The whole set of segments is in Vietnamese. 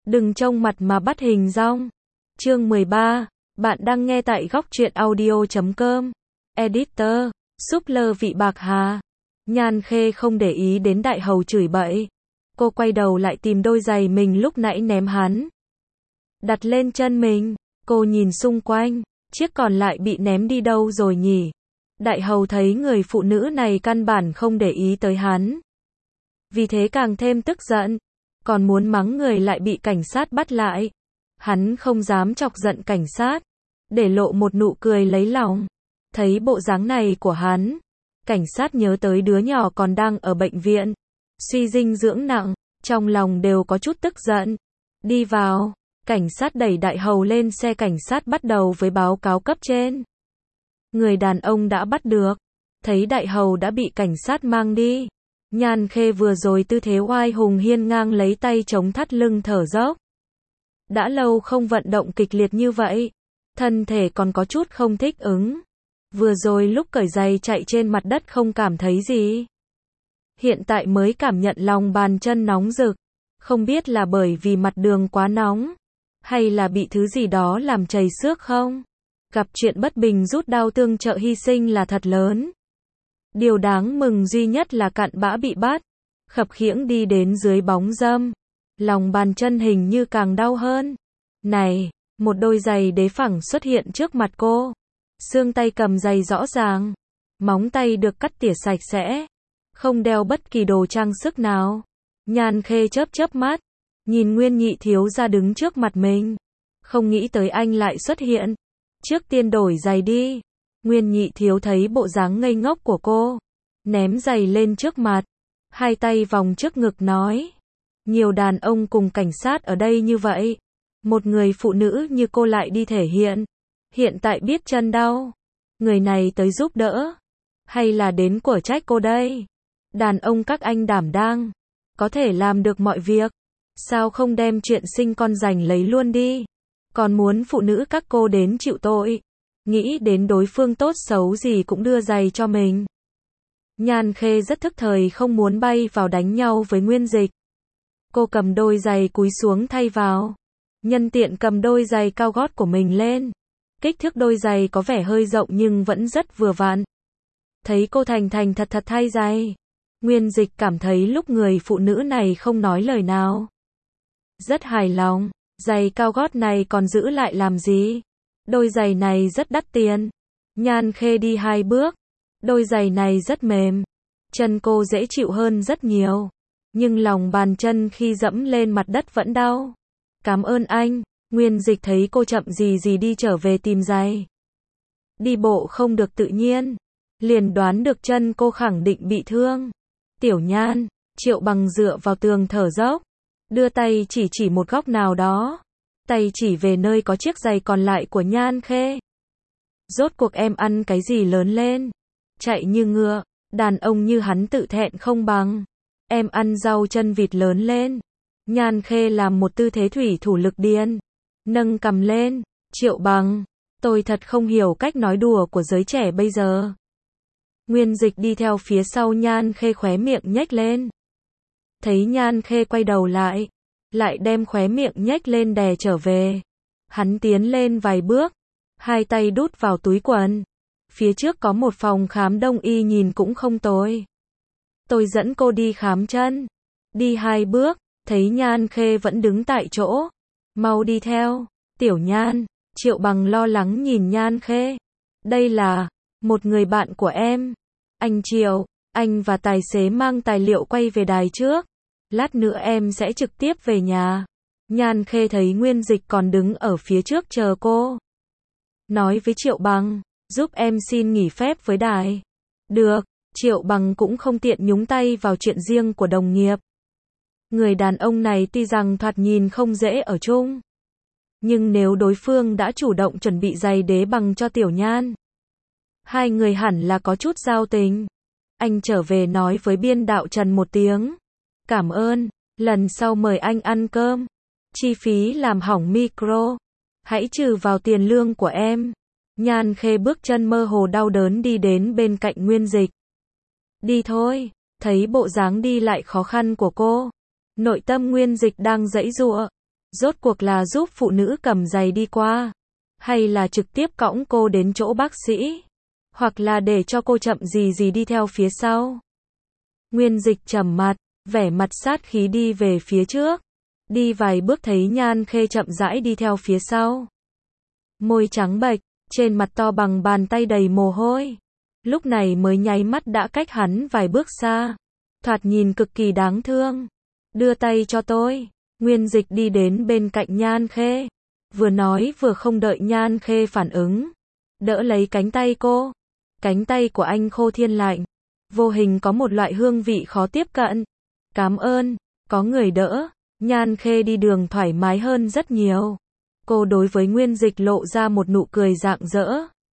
Đừng trông mặt mà bắt hình dong. Chương 13, bạn đang nghe tại góc truyện audio.com. Editor, súp lơ vị bạc hà. Nhan Khê không để ý đến đại hầu chửi bậy. Cô quay đầu lại tìm đôi giày mình lúc nãy ném hắn. Đặt lên chân mình, cô nhìn xung quanh, chiếc còn lại bị ném đi đâu rồi nhỉ? Đại hầu thấy người phụ nữ này căn bản không để ý tới hắn. Vì thế càng thêm tức giận, còn muốn mắng người lại bị cảnh sát bắt lại. Hắn không dám chọc giận cảnh sát, để lộ một nụ cười lấy lòng. Thấy bộ dáng này của hắn, cảnh sát nhớ tới đứa nhỏ còn đang ở bệnh viện, suy dinh dưỡng nặng, trong lòng đều có chút tức giận. Đi vào, cảnh sát đẩy đại hầu lên xe cảnh sát bắt đầu với báo cáo cấp trên. Người đàn ông đã bắt được, thấy đại hầu đã bị cảnh sát mang đi. Nhan Khê vừa rồi tư thế oai hùng hiên ngang lấy tay chống thắt lưng thở dốc. Đã lâu không vận động kịch liệt như vậy, thân thể còn có chút không thích ứng. Vừa rồi lúc cởi giày chạy trên mặt đất không cảm thấy gì. Hiện tại mới cảm nhận lòng bàn chân nóng rực, không biết là bởi vì mặt đường quá nóng, hay là bị thứ gì đó làm chảy xước không? Gặp chuyện bất bình rút đao tương trợ hy sinh là thật lớn. Điều đáng mừng duy nhất là cặn bã bị bắt, khập khiễng đi đến dưới bóng râm. Lòng bàn chân hình như càng đau hơn. Này, một đôi giày đế phẳng xuất hiện trước mặt cô. Xương tay cầm giày rõ ràng, móng tay được cắt tỉa sạch sẽ, không đeo bất kỳ đồ trang sức nào. Nhan Khê chớp chớp mắt, nhìn Nguyên Nhị thiếu gia đứng trước mặt mình. Không nghĩ tới anh lại xuất hiện. Trước tiên đổi giày đi. Nguyên Nhị thiếu thấy bộ dáng ngây ngốc của cô, ném giày lên trước mặt, hai tay vòng trước ngực nói. Nhiều đàn ông cùng cảnh sát ở đây như vậy, một người phụ nữ như cô lại đi thể hiện. Hiện tại biết chân đau, người này tới giúp đỡ, hay là đến của trách cô đây? Đàn ông các anh đảm đang, có thể làm được mọi việc, sao không đem chuyện sinh con giành lấy luôn đi? Còn muốn phụ nữ các cô đến chịu tội, nghĩ đến đối phương tốt xấu gì cũng đưa giày cho mình. Nhan Khê rất thức thời không muốn bay vào đánh nhau với Nguyên Dịch. Cô cầm đôi giày cúi xuống thay vào, nhân tiện cầm đôi giày cao gót của mình lên. Kích thước đôi giày có vẻ hơi rộng nhưng vẫn rất vừa vặn. Thấy cô thành thành thật thật thay giày, Nguyên Dịch cảm thấy lúc người phụ nữ này không nói lời nào. Rất hài lòng, giày cao gót này còn giữ lại làm gì? Đôi giày này rất đắt tiền. Nhan Khê đi 2 bước, đôi giày này rất mềm, chân cô dễ chịu hơn rất nhiều, nhưng lòng bàn chân khi dẫm lên mặt đất vẫn đau. Cảm ơn anh. Nguyên Dịch thấy cô chậm gì đi trở về tìm giày. Đi bộ không được tự nhiên, liền đoán được chân cô khẳng định bị thương. Tiểu Nhan, Triệu Bằng dựa vào tường thở dốc, đưa tay chỉ một góc nào đó, tay chỉ về nơi có chiếc giày còn lại của Nhan Khê. Rốt cuộc em ăn cái gì lớn lên? Chạy như ngựa, đàn ông như hắn tự thẹn không bằng. Em ăn rau chân vịt lớn lên. Nhan Khê làm một tư thế thủy thủ lực điên, nâng cằm lên. Triệu Bằng, tôi thật không hiểu cách nói đùa của giới trẻ bây giờ. Nguyên Dịch đi theo phía sau Nhan Khê khóe miệng nhếch lên. Thấy Nhan Khê quay đầu lại đem khóe miệng nhếch lên đè trở về. Hắn tiến lên vài bước, hai tay đút vào túi quần. Phía trước có một phòng khám đông y nhìn cũng không tồi. Tôi dẫn cô đi khám chân. Đi 2 bước, thấy Nhan Khê vẫn đứng tại chỗ. Mau đi theo. Tiểu Nhan, Triệu Bằng lo lắng nhìn Nhan Khê. Đây là một người bạn của em. Anh Triệu, anh và tài xế mang tài liệu quay về đài trước. Lát nữa em sẽ trực tiếp về nhà. Nhan Khê thấy Nguyên Dịch còn đứng ở phía trước chờ cô. Nói với Triệu Bằng, giúp em xin nghỉ phép với đài. Được, Triệu Bằng cũng không tiện nhúng tay vào chuyện riêng của đồng nghiệp. Người đàn ông này tuy rằng thoạt nhìn không dễ ở chung, nhưng nếu đối phương đã chủ động chuẩn bị giày đế bằng cho Tiểu Nhan, hai người hẳn là có chút giao tình. Anh trở về nói với biên đạo Trần một tiếng. Cảm ơn, lần sau mời anh ăn cơm. Chi phí làm hỏng micro, hãy trừ vào tiền lương của em. Nhan Khê bước chân mơ hồ đau đớn đi đến bên cạnh Nguyên Dịch. Đi thôi, thấy bộ dáng đi lại khó khăn của cô. Nội tâm Nguyên Dịch đang giãy giụa. Rốt cuộc là giúp phụ nữ cầm giày đi qua, hay là trực tiếp cõng cô đến chỗ bác sĩ, hoặc là để cho cô chậm gì gì đi theo phía sau. Nguyên Dịch trầm mặt, vẻ mặt sát khí đi về phía trước. Đi vài bước thấy Nhan Khê chậm rãi đi theo phía sau. Môi trắng bệch, trên mặt to bằng bàn tay đầy mồ hôi. Lúc này mới nháy mắt đã cách hắn vài bước xa. Thoạt nhìn cực kỳ đáng thương. Đưa tay cho tôi. Nguyên Dịch đi đến bên cạnh Nhan Khê. Vừa nói vừa không đợi Nhan Khê phản ứng. Đỡ lấy cánh tay cô. Cánh tay của anh khô thiên lạnh. Vô hình có một loại hương vị khó tiếp cận. Cảm ơn, có người đỡ. Nhan Khê đi đường thoải mái hơn rất nhiều. Cô đối với Nguyên Dịch lộ ra một nụ cười rạng rỡ.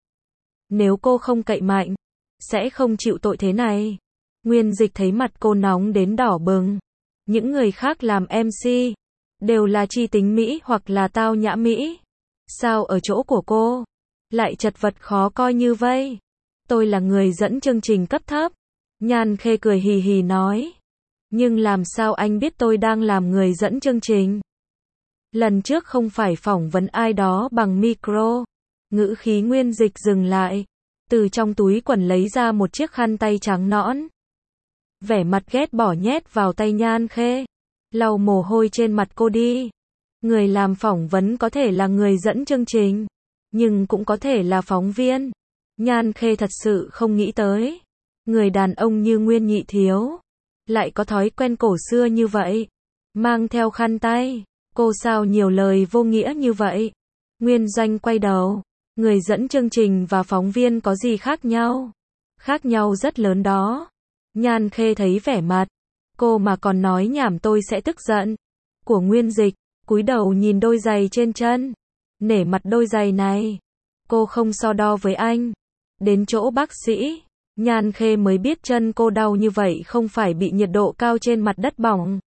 Nếu cô không cậy mạnh, sẽ không chịu tội thế này. Nguyên Dịch thấy mặt cô nóng đến đỏ bừng. Những người khác làm MC, đều là chi tính Mỹ hoặc là tao nhã Mỹ. Sao ở chỗ của cô, lại chật vật khó coi như vây? Tôi là người dẫn chương trình cấp thấp. Nhan Khê cười hì hì nói. Nhưng làm sao anh biết tôi đang làm người dẫn chương trình? Lần trước không phải phỏng vấn ai đó bằng micro. Ngữ khí Nguyên Dịch dừng lại. Từ trong túi quần lấy ra một chiếc khăn tay trắng nõn. Vẻ mặt ghét bỏ nhét vào tay Nhan Khê. Lau mồ hôi trên mặt cô đi. Người làm phỏng vấn có thể là người dẫn chương trình, nhưng cũng có thể là phóng viên. Nhan Khê thật sự không nghĩ tới. Người đàn ông như Nguyên Nhị Thiếu lại có thói quen cổ xưa như vậy. Mang theo khăn tay. Cô sao nhiều lời vô nghĩa như vậy? Nguyên Doanh quay đầu. Người dẫn chương trình và phóng viên có gì khác nhau? Khác nhau rất lớn đó. Nhan Khê thấy vẻ mặt cô mà còn nói nhảm tôi sẽ tức giận. Của Nguyên Dịch, cúi đầu nhìn đôi giày trên chân. Nể mặt đôi giày này. Cô không so đo với anh. Đến chỗ bác sĩ, Nhan Khê mới biết chân cô đau như vậy không phải bị nhiệt độ cao trên mặt đất bỏng,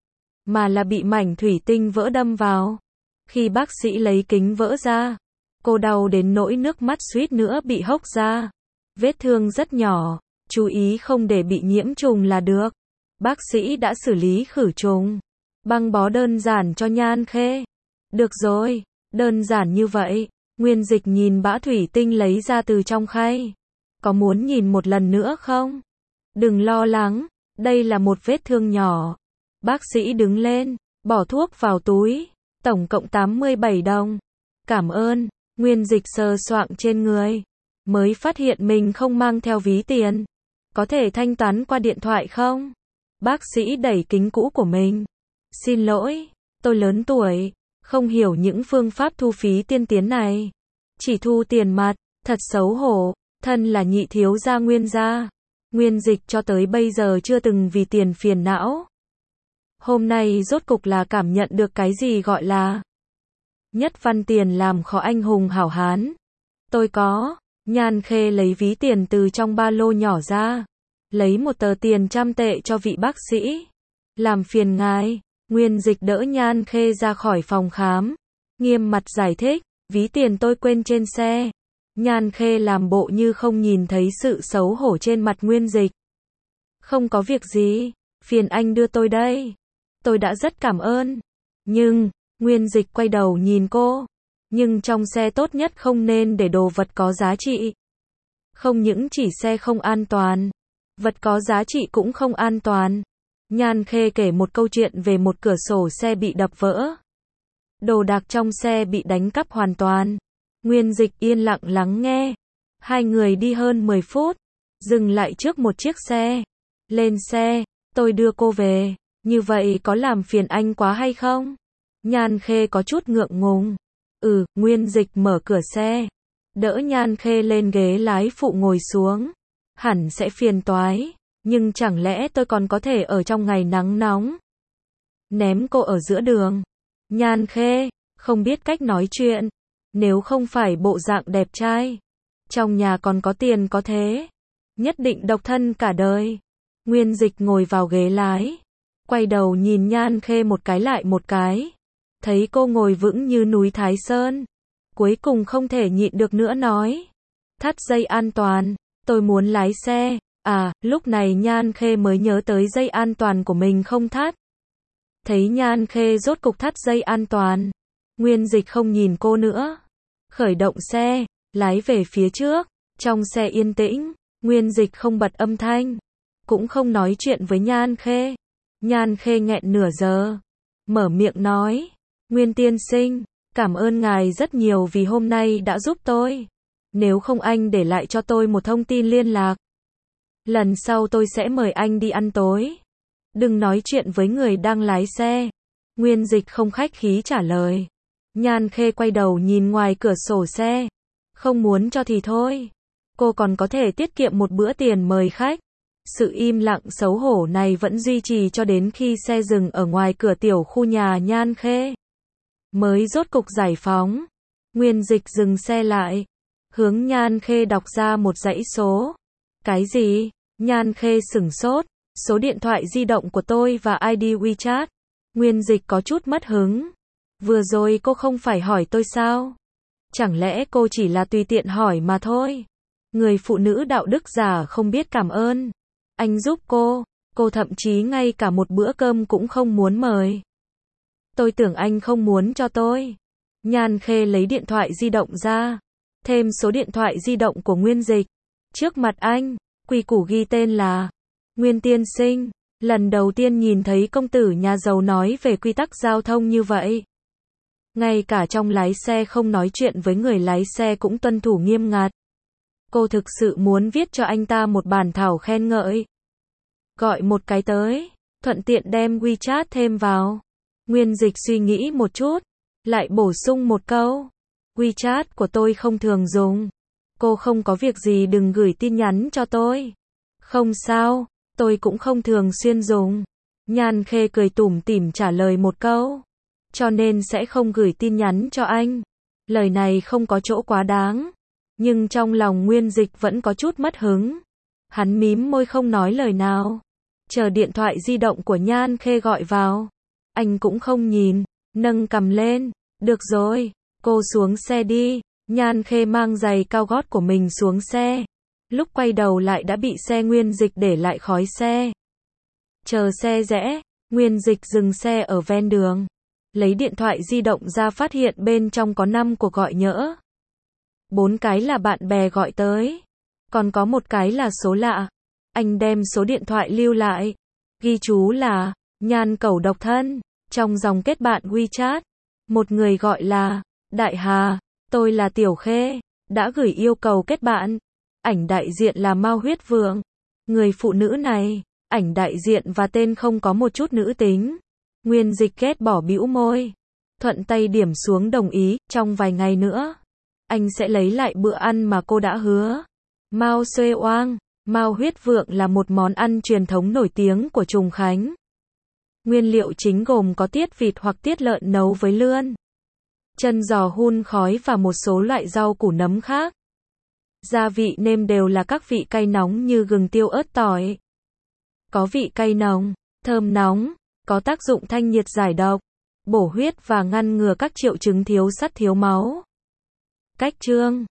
mà là bị mảnh thủy tinh vỡ đâm vào. Khi bác sĩ lấy kính vỡ ra, cô đau đến nỗi nước mắt suýt nữa bị hốc ra. Vết thương rất nhỏ, chú ý không để bị nhiễm trùng là được. Bác sĩ đã xử lý khử trùng, băng bó đơn giản cho Nhan Khê. Được rồi, đơn giản như vậy. Nguyên Dịch nhìn bã thủy tinh lấy ra từ trong khay. Có muốn nhìn một lần nữa không? Đừng lo lắng, đây là một vết thương nhỏ. Bác sĩ đứng lên, bỏ thuốc vào túi. Tổng cộng 87 đồng. Cảm ơn. Nguyên Dịch sờ soạng trên người, mới phát hiện mình không mang theo ví tiền. Có thể thanh toán qua điện thoại không? Bác sĩ đẩy kính cũ của mình. Xin lỗi, tôi lớn tuổi, không hiểu những phương pháp thu phí tiên tiến này. Chỉ thu tiền mặt, thật xấu hổ. Thân là nhị thiếu gia Nguyên gia, Nguyên Dịch cho tới bây giờ chưa từng vì tiền phiền não. Hôm nay rốt cục là cảm nhận được cái gì gọi là nhất văn tiền làm khó anh hùng hảo hán. Tôi có. Nhan Khê lấy ví tiền từ trong ba lô nhỏ ra, lấy một tờ tiền 100 tệ cho vị bác sĩ. Làm phiền ngài. Nguyên Dịch đỡ Nhan Khê ra khỏi phòng khám, nghiêm mặt giải thích, ví tiền tôi quên trên xe. Nhan Khê làm bộ như không nhìn thấy sự xấu hổ trên mặt Nguyên Dịch. Không có việc gì, phiền anh đưa tôi đây. Tôi đã rất cảm ơn. Nhưng, Nguyên Dịch quay đầu nhìn cô. Nhưng trong xe tốt nhất không nên để đồ vật có giá trị. Không những chỉ xe không an toàn, vật có giá trị cũng không an toàn. Nhan Khê kể một câu chuyện về một cửa sổ xe bị đập vỡ. Đồ đạc trong xe bị đánh cắp hoàn toàn. Nguyên Dịch yên lặng lắng nghe. Hai người đi hơn 10 phút, dừng lại trước một chiếc xe. Lên xe, tôi đưa cô về. Như vậy có làm phiền anh quá hay không? Nhan Khê có chút ngượng ngùng. Nguyên Dịch mở cửa xe, đỡ Nhan Khê lên ghế lái phụ ngồi xuống. Hẳn sẽ phiền toái, nhưng chẳng lẽ tôi còn có thể ở trong ngày nắng nóng ném cô ở giữa đường? Nhan Khê không biết cách nói chuyện. Nếu không phải bộ dạng đẹp trai, trong nhà còn có tiền có thế, nhất định độc thân cả đời. Nguyên Dịch ngồi vào ghế lái, quay đầu nhìn Nhan Khê một cái lại một cái. Thấy cô ngồi vững như núi Thái Sơn, cuối cùng không thể nhịn được nữa nói. Thắt dây an toàn, tôi muốn lái xe. Lúc này Nhan Khê mới nhớ tới dây an toàn của mình không thắt. Thấy Nhan Khê rốt cục thắt dây an toàn, Nguyên Dịch không nhìn cô nữa. Khởi động xe, lái về phía trước. Trong xe yên tĩnh, Nguyên Dịch không bật âm thanh, cũng không nói chuyện với Nhan Khê. Nhan Khê nghẹn nửa giờ, mở miệng nói, Nguyên tiên sinh, cảm ơn ngài rất nhiều vì hôm nay đã giúp tôi. Nếu không anh để lại cho tôi một thông tin liên lạc. Lần sau tôi sẽ mời anh đi ăn tối. Đừng nói chuyện với người đang lái xe. Nguyên Dịch không khách khí trả lời. Nhan Khê quay đầu nhìn ngoài cửa sổ xe. Không muốn cho thì thôi. Cô còn có thể tiết kiệm một bữa tiền mời khách. Sự im lặng xấu hổ này vẫn duy trì cho đến khi xe dừng ở ngoài cửa tiểu khu nhà Nhan Khê. Mới rốt cục giải phóng. Nguyên Dịch dừng xe lại. Hướng Nhan Khê đọc ra một dãy số. Cái gì? Nhan Khê sửng sốt. Số điện thoại di động của tôi và ID WeChat. Nguyên Dịch có chút mất hứng. Vừa rồi cô không phải hỏi tôi sao? Chẳng lẽ cô chỉ là tùy tiện hỏi mà thôi? Người phụ nữ đạo đức giả không biết cảm ơn. Anh giúp cô thậm chí ngay cả một bữa cơm cũng không muốn mời. Tôi tưởng anh không muốn cho tôi. Nhan Khê lấy điện thoại di động ra, thêm số điện thoại di động của Nguyên Dịch. Trước mặt anh, quy củ ghi tên là Nguyên tiên sinh. Lần đầu tiên nhìn thấy công tử nhà giàu nói về quy tắc giao thông như vậy. Ngay cả trong lái xe không nói chuyện với người lái xe cũng tuân thủ nghiêm ngặt. Cô thực sự muốn viết cho anh ta một bản thảo khen ngợi. Gọi một cái tới, thuận tiện đem WeChat thêm vào. Nguyên Dịch suy nghĩ một chút, lại bổ sung một câu. WeChat của tôi không thường dùng. Cô không có việc gì đừng gửi tin nhắn cho tôi. Không sao, tôi cũng không thường xuyên dùng. Nhan Khê cười tủm tỉm trả lời một câu. Cho nên sẽ không gửi tin nhắn cho anh. Lời này không có chỗ quá đáng. Nhưng trong lòng Nguyên Dịch vẫn có chút mất hứng. Hắn mím môi không nói lời nào. Chờ điện thoại di động của Nhan Khê gọi vào. Anh cũng không nhìn, nâng cằm lên. Được rồi, cô xuống xe đi. Nhan Khê mang giày cao gót của mình xuống xe. Lúc quay đầu lại đã bị xe Nguyên Dịch để lại khói xe. Chờ xe rẽ, Nguyên Dịch dừng xe ở ven đường. Lấy điện thoại di động ra phát hiện bên trong có 5 cuộc gọi nhỡ. 4 cái là bạn bè gọi tới. Còn có một cái là số lạ. Anh đem số điện thoại lưu lại. Ghi chú là Nhan Cẩu độc thân. Trong dòng kết bạn WeChat. Một người gọi là Đại Hà. Tôi là Tiểu Khê. Đã gửi yêu cầu kết bạn. Ảnh đại diện là Mao Huyết Vượng. Người phụ nữ này, ảnh đại diện và tên không có một chút nữ tính. Nguyên Dịch ghét bỏ bĩu môi. Thuận tay điểm xuống đồng ý, trong vài ngày nữa. Anh sẽ lấy lại bữa ăn mà cô đã hứa. Mao Xuê Oang, Mao Huyết Vượng là một món ăn truyền thống nổi tiếng của Trùng Khánh. Nguyên liệu chính gồm có tiết vịt hoặc tiết lợn nấu với lươn, chân giò hun khói và một số loại rau củ nấm khác. Gia vị nêm đều là các vị cay nóng như gừng tiêu ớt tỏi. Có vị cay nồng, thơm nóng, có tác dụng thanh nhiệt giải độc, bổ huyết và ngăn ngừa các triệu chứng thiếu sắt thiếu máu. Cách chưng.